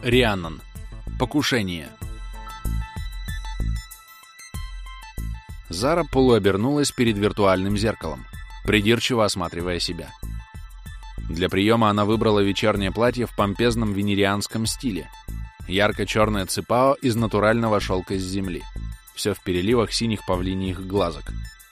Рианнан. Покушение. Зара полуобернулась перед виртуальным зеркалом, придирчиво осматривая себя. Для приема она выбрала вечернее платье в помпезном венерианском стиле. Ярко-черное ципао из натурального шелка с земли. Все в переливах синих павлиньих глазок.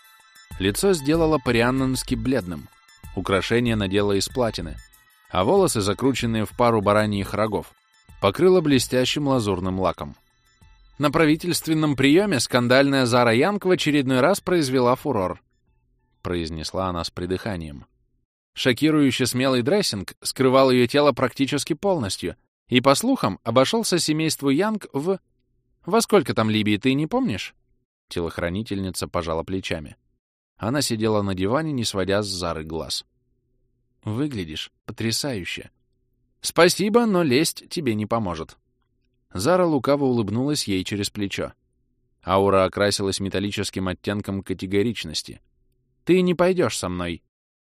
Лицо сделала по-рианнански бледным. Украшения надела из платины, а волосы, закрученные в пару бараньих рогов, покрыла блестящим лазурным лаком. На правительственном приеме скандальная Зара Янг в очередной раз произвела фурор, произнесла она с придыханием. Шокирующе смелый дрессинг скрывал ее тело практически полностью и, по слухам, обошелся семейству Янг в... Во сколько там Либии, ты не помнишь? Телохранительница пожала плечами. Она сидела на диване, не сводя с Зары глаз. Выглядишь потрясающе. Спасибо, но лесть тебе не поможет. Зара лукаво улыбнулась ей через плечо. Аура окрасилась металлическим оттенком категоричности. Ты не пойдешь со мной.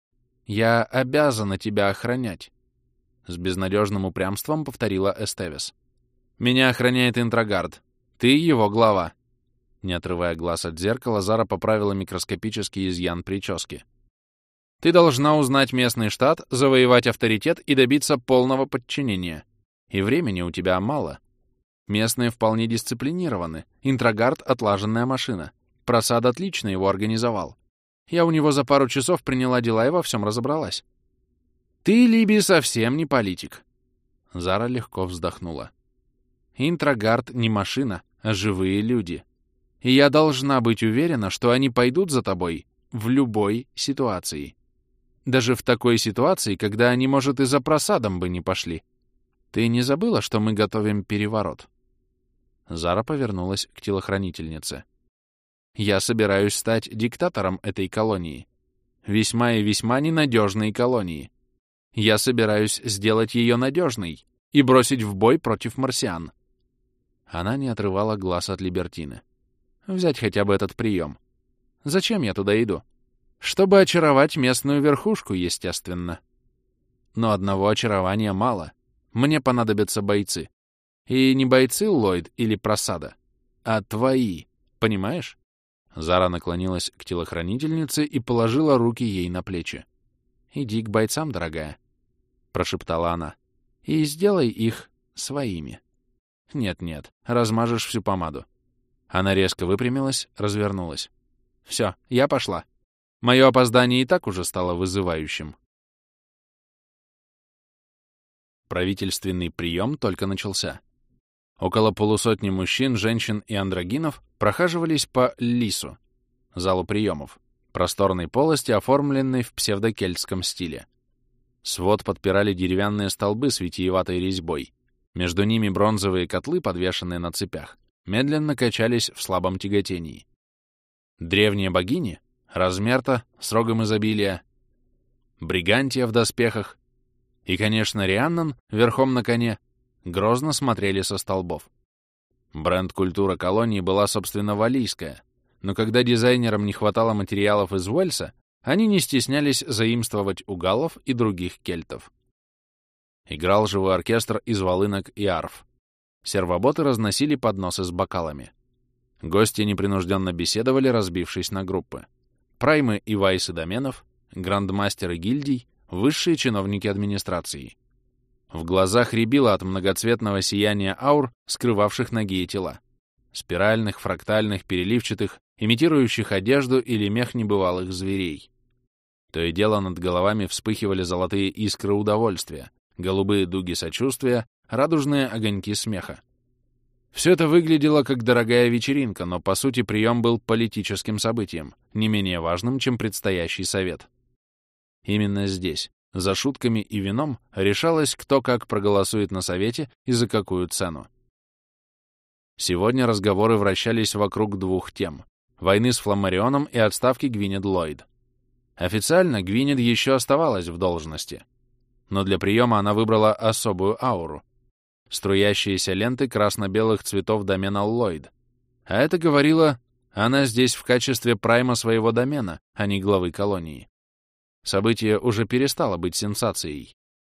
Я обязана тебя охранять. С безнадежным упрямством повторила Эстевес. Меня охраняет Интрогард. Ты его глава. Не отрывая глаз от зеркала, Зара поправила микроскопический изъян прически. Ты должна узнать местный штат, завоевать авторитет и добиться полного подчинения. И времени у тебя мало. Местные вполне дисциплинированы. Интрогард — отлаженная машина. Просад отлично его организовал. Я у него за пару часов приняла дела и во всем разобралась. Ты, Либи, совсем не политик. Зара легко вздохнула. Интрогард не машина, а живые люди. И я должна быть уверена, что они пойдут за тобой в любой ситуации. Даже в такой ситуации, когда они, может, и за просадом бы не пошли. Ты не забыла, что мы готовим переворот? Зара повернулась к телохранительнице. Я собираюсь стать диктатором этой колонии. Весьма и весьма ненадежной колонии. Я собираюсь сделать ее надежной и бросить в бой против марсиан. Она не отрывала глаз от Либертины. Взять хотя бы этот прием. Зачем я туда иду? Чтобы очаровать местную верхушку, естественно. Но одного очарования мало. Мне понадобятся бойцы. И не бойцы Ллойд или Просада, а твои. Понимаешь? Зара наклонилась к телохранительнице и положила руки ей на плечи. «Иди к бойцам, дорогая», — прошептала она, — «и сделай их своими». «Нет-нет, размажешь всю помаду». Она резко выпрямилась, развернулась. «Все, я пошла. Мое опоздание и так уже стало вызывающим». Правительственный прием только начался. Около полусотни мужчин, женщин и андрогинов прохаживались по Лису, залу приемов, просторной полости, оформленной в псевдокельтском стиле. Свод подпирали деревянные столбы с витиеватой резьбой. Между ними бронзовые котлы, подвешенные на цепях, медленно качались в слабом тяготении. Древние богини — Размерта с рогом изобилия, Бригантия в доспехах и, конечно, Рианнан верхом на коне грозно смотрели со столбов. Бренд-культура колонии была, собственно, валлийская, но когда дизайнерам не хватало материалов из Уэльса, они не стеснялись заимствовать у галлов и других кельтов. Играл живой оркестр из волынок и арф. Сервоботы разносили подносы с бокалами. Гости непринужденно беседовали, разбившись на группы. Праймы и вайсы доменов, грандмастеры гильдий, высшие чиновники администрации. В глазах рябило от многоцветного сияния аур, скрывавших ноги и тела. Спиральных, фрактальных, переливчатых, имитирующих одежду или мех небывалых зверей. То и дело над головами вспыхивали золотые искры удовольствия, голубые дуги сочувствия, радужные огоньки смеха. Все это выглядело как дорогая вечеринка, но по сути прием был политическим событием, не менее важным, чем предстоящий совет. Именно здесь, за шутками и вином, решалось, кто как проголосует на совете и за какую цену. Сегодня разговоры вращались вокруг двух тем — войны с Фламмарионом и отставки Гвинет Ллойд. Официально Гвинет еще оставалась в должности, но для приема она выбрала особую ауру — струящиеся ленты красно-белых цветов домена Ллойд. А это говорило, она здесь в качестве прайма своего домена, а не главы колонии. Событие уже перестало быть сенсацией.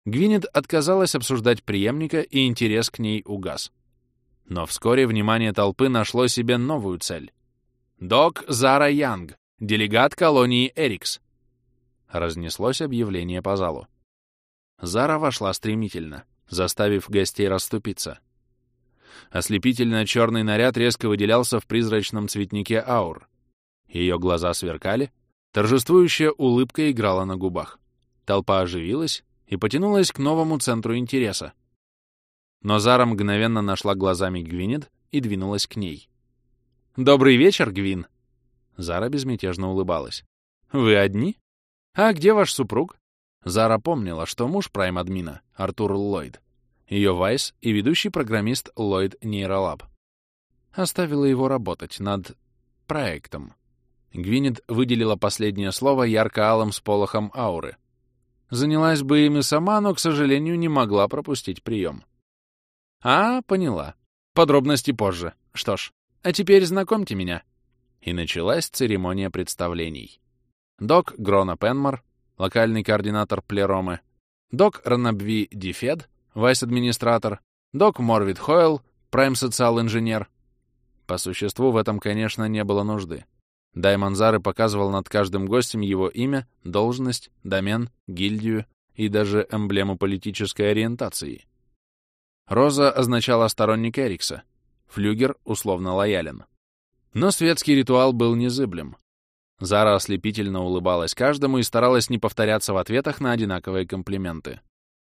Гвинет отказалась обсуждать преемника, и интерес к ней угас. Но вскоре внимание толпы нашло себе новую цель. «Док Зара Янг, делегат колонии Эрикс!» Разнеслось объявление по залу. Зара вошла стремительно, заставив гостей расступиться. Ослепительно черный наряд резко выделялся в призрачном цветнике аур. Ее глаза сверкали, торжествующая улыбка играла на губах. Толпа оживилась и потянулась к новому центру интереса. Но Зара мгновенно нашла глазами Гвинет и двинулась к ней. «Добрый вечер, Гвин!» Зара безмятежно улыбалась. «Вы одни? А где ваш супруг?» Зара помнила, что муж прайм-админа, Артур Ллойд, ее вайс и ведущий программист Ллойд Нейролаб. Оставила его работать над проектом. Гвинет выделила последнее слово ярко-алым сполохом ауры. Занялась бы им и сама, но, к сожалению, не могла пропустить прием. «А, поняла. Подробности позже. Что ж, а теперь знакомьте меня». И началась церемония представлений. Док Грона Пенмор, локальный координатор Плеромы, док Ранабви Дифед, вайс-администратор, док Морвид Хойл, прайм-социал-инженер. По существу в этом, конечно, не было нужды. Даймон Зары показывал над каждым гостем его имя, должность, домен, гильдию и даже эмблему политической ориентации. Роза означала сторонник Эрикса, флюгер условно лоялен. Но светский ритуал был незыблем. Зара ослепительно улыбалась каждому и старалась не повторяться в ответах на одинаковые комплименты.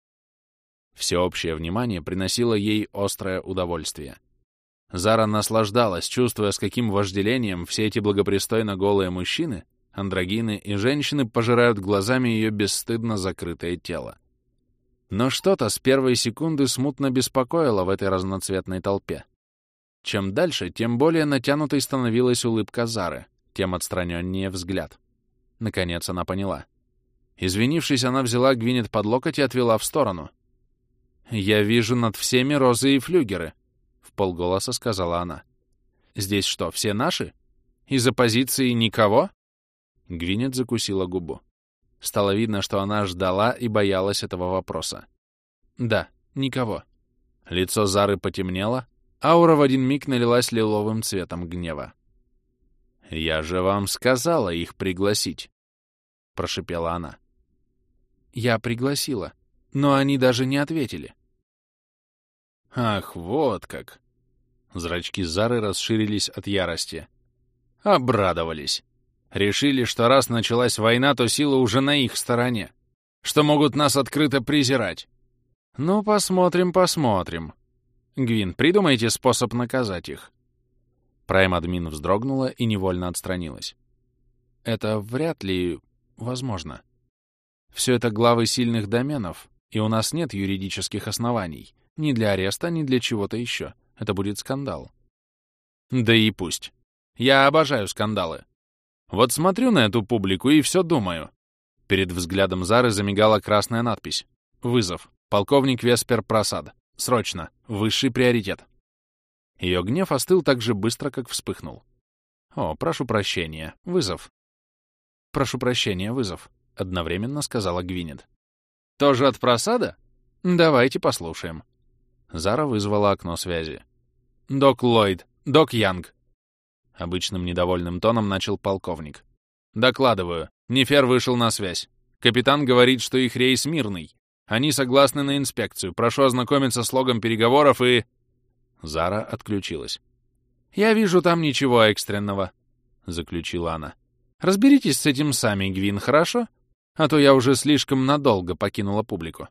Всеобщее внимание приносило ей острое удовольствие. Зара наслаждалась, чувствуя, с каким вожделением все эти благопристойно голые мужчины, андрогины и женщины пожирают глазами ее бесстыдно закрытое тело. Но что-то с первой секунды смутно беспокоило в этой разноцветной толпе. Чем дальше, тем более натянутой становилась улыбка Зары, тем отстраненнее взгляд. Наконец она поняла. Извинившись, она взяла Гвинет под локоть и отвела в сторону. «Я вижу над всеми розы и флюгеры», — вполголоса сказала она. «Здесь что, все наши? Из оппозиции никого?» Гвинет закусила губу. Стало видно, что она ждала и боялась этого вопроса. «Да, никого». Лицо Зары потемнело, аура в один миг налилась лиловым цветом гнева. «Я же вам сказала их пригласить», — прошипела она. «Я пригласила, но они даже не ответили». «Ах, вот как!» Зрачки Зары расширились от ярости. Обрадовались. Решили, что раз началась война, то сила уже на их стороне, что могут нас открыто презирать. Ну, посмотрим, посмотрим. Гвин, придумайте способ наказать их. Прайм-админ вздрогнула и невольно отстранилась. Это вряд ли возможно. Все это главы сильных доменов, и у нас нет юридических оснований. Ни для ареста, ни для чего-то еще. Это будет скандал. Да и пусть. Я обожаю скандалы. Вот смотрю на эту публику и все думаю. Перед взглядом Зары замигала красная надпись. Вызов. Полковник Веспер Прасад. Срочно. Высший приоритет. Ее гнев остыл так же быстро, как вспыхнул. О, прошу прощения. Вызов. Прошу прощения, вызов. Одновременно сказала Гвинет. Тоже от Прасада? Давайте послушаем. Зара вызвала окно связи. «Док Ллойд, док Янг!» Обычным недовольным тоном начал полковник. «Докладываю. Нефер вышел на связь. Капитан говорит, что их рейс мирный. Они согласны на инспекцию. Прошу ознакомиться с логом переговоров и...» Зара отключилась. «Я вижу там ничего экстренного», — заключила она. «Разберитесь с этим сами, Гвин, хорошо? А то я уже слишком надолго покинула публику».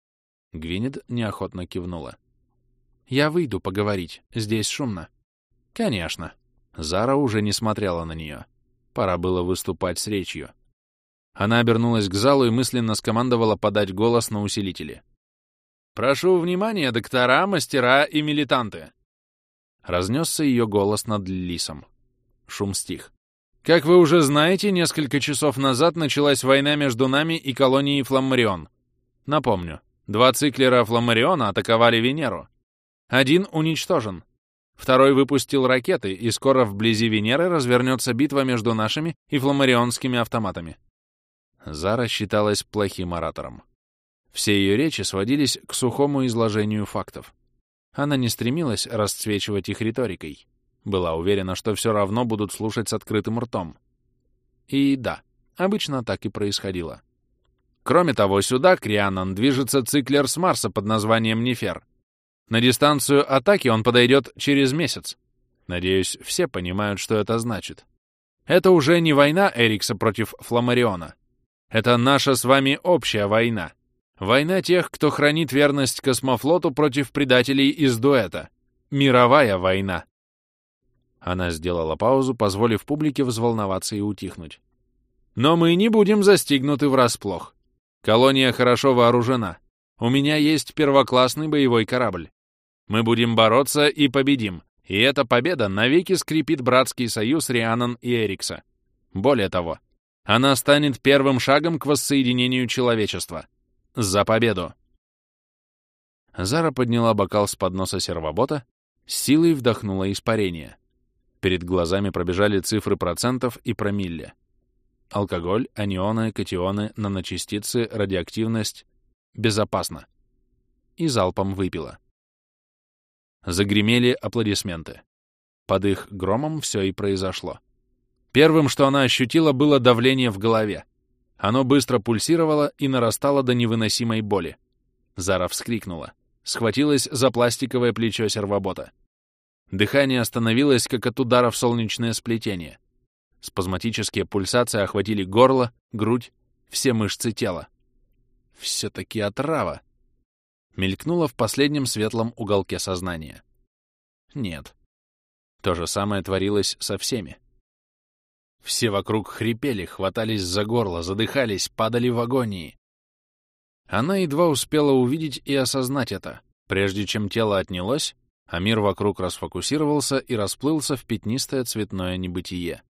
Гвинет неохотно кивнула. «Я выйду поговорить. Здесь шумно». «Конечно». Зара уже не смотрела на нее. Пора было выступать с речью. Она обернулась к залу и мысленно скомандовала подать голос на усилители. «Прошу внимания, доктора, мастера и милитанты!» Разнесся ее голос над лисом. Шум стих. «Как вы уже знаете, несколько часов назад началась война между нами и колонией Фламмарион. Напомню, 2 циклера Фламмариона атаковали Венеру. Один уничтожен. Второй выпустил ракеты, и скоро вблизи Венеры развернется битва между нашими и фламарионскими автоматами». Зара считалась плохим оратором. Все ее речи сводились к сухому изложению фактов. Она не стремилась расцвечивать их риторикой. Была уверена, что все равно будут слушать с открытым ртом. И да, обычно так и происходило. Кроме того, сюда, к Рианнан, движется циклер с Марса под названием Нефер. На дистанцию атаки он подойдет через месяц. Надеюсь, все понимают, что это значит. Это уже не война Эрикса против Фламариона. Это наша с вами общая война. Война тех, кто хранит верность космофлоту против предателей из дуэта. Мировая война. Она сделала паузу, позволив публике взволноваться и утихнуть. Но мы не будем застигнуты врасплох. Колония хорошо вооружена. У меня есть первоклассный боевой корабль. Мы будем бороться и победим. И эта победа навеки скрепит братский союз Рианнан и Эрикса. Более того, она станет первым шагом к воссоединению человечества. За победу! Зара подняла бокал с подноса сервобота, с силой вдохнула испарение. Перед глазами пробежали цифры процентов и промилле. Алкоголь, анионы, катионы, наночастицы, радиоактивность. Безопасно. И залпом выпила. Загремели аплодисменты. Под их громом все и произошло. Первым, что она ощутила, было давление в голове. Оно быстро пульсировало и нарастало до невыносимой боли. Зара вскрикнула. Схватилась за пластиковое плечо сервобота. Дыхание остановилось, как от удара в солнечное сплетение. Спазматические пульсации охватили горло, грудь, все мышцы тела. Все-таки отрава. Мелькнуло в последнем светлом уголке сознания. Нет. То же самое творилось со всеми. Все вокруг хрипели, хватались за горло, задыхались, падали в агонии. Она едва успела увидеть и осознать это, прежде чем тело отнялось, а мир вокруг расфокусировался и расплылся в пятнистое цветное небытие.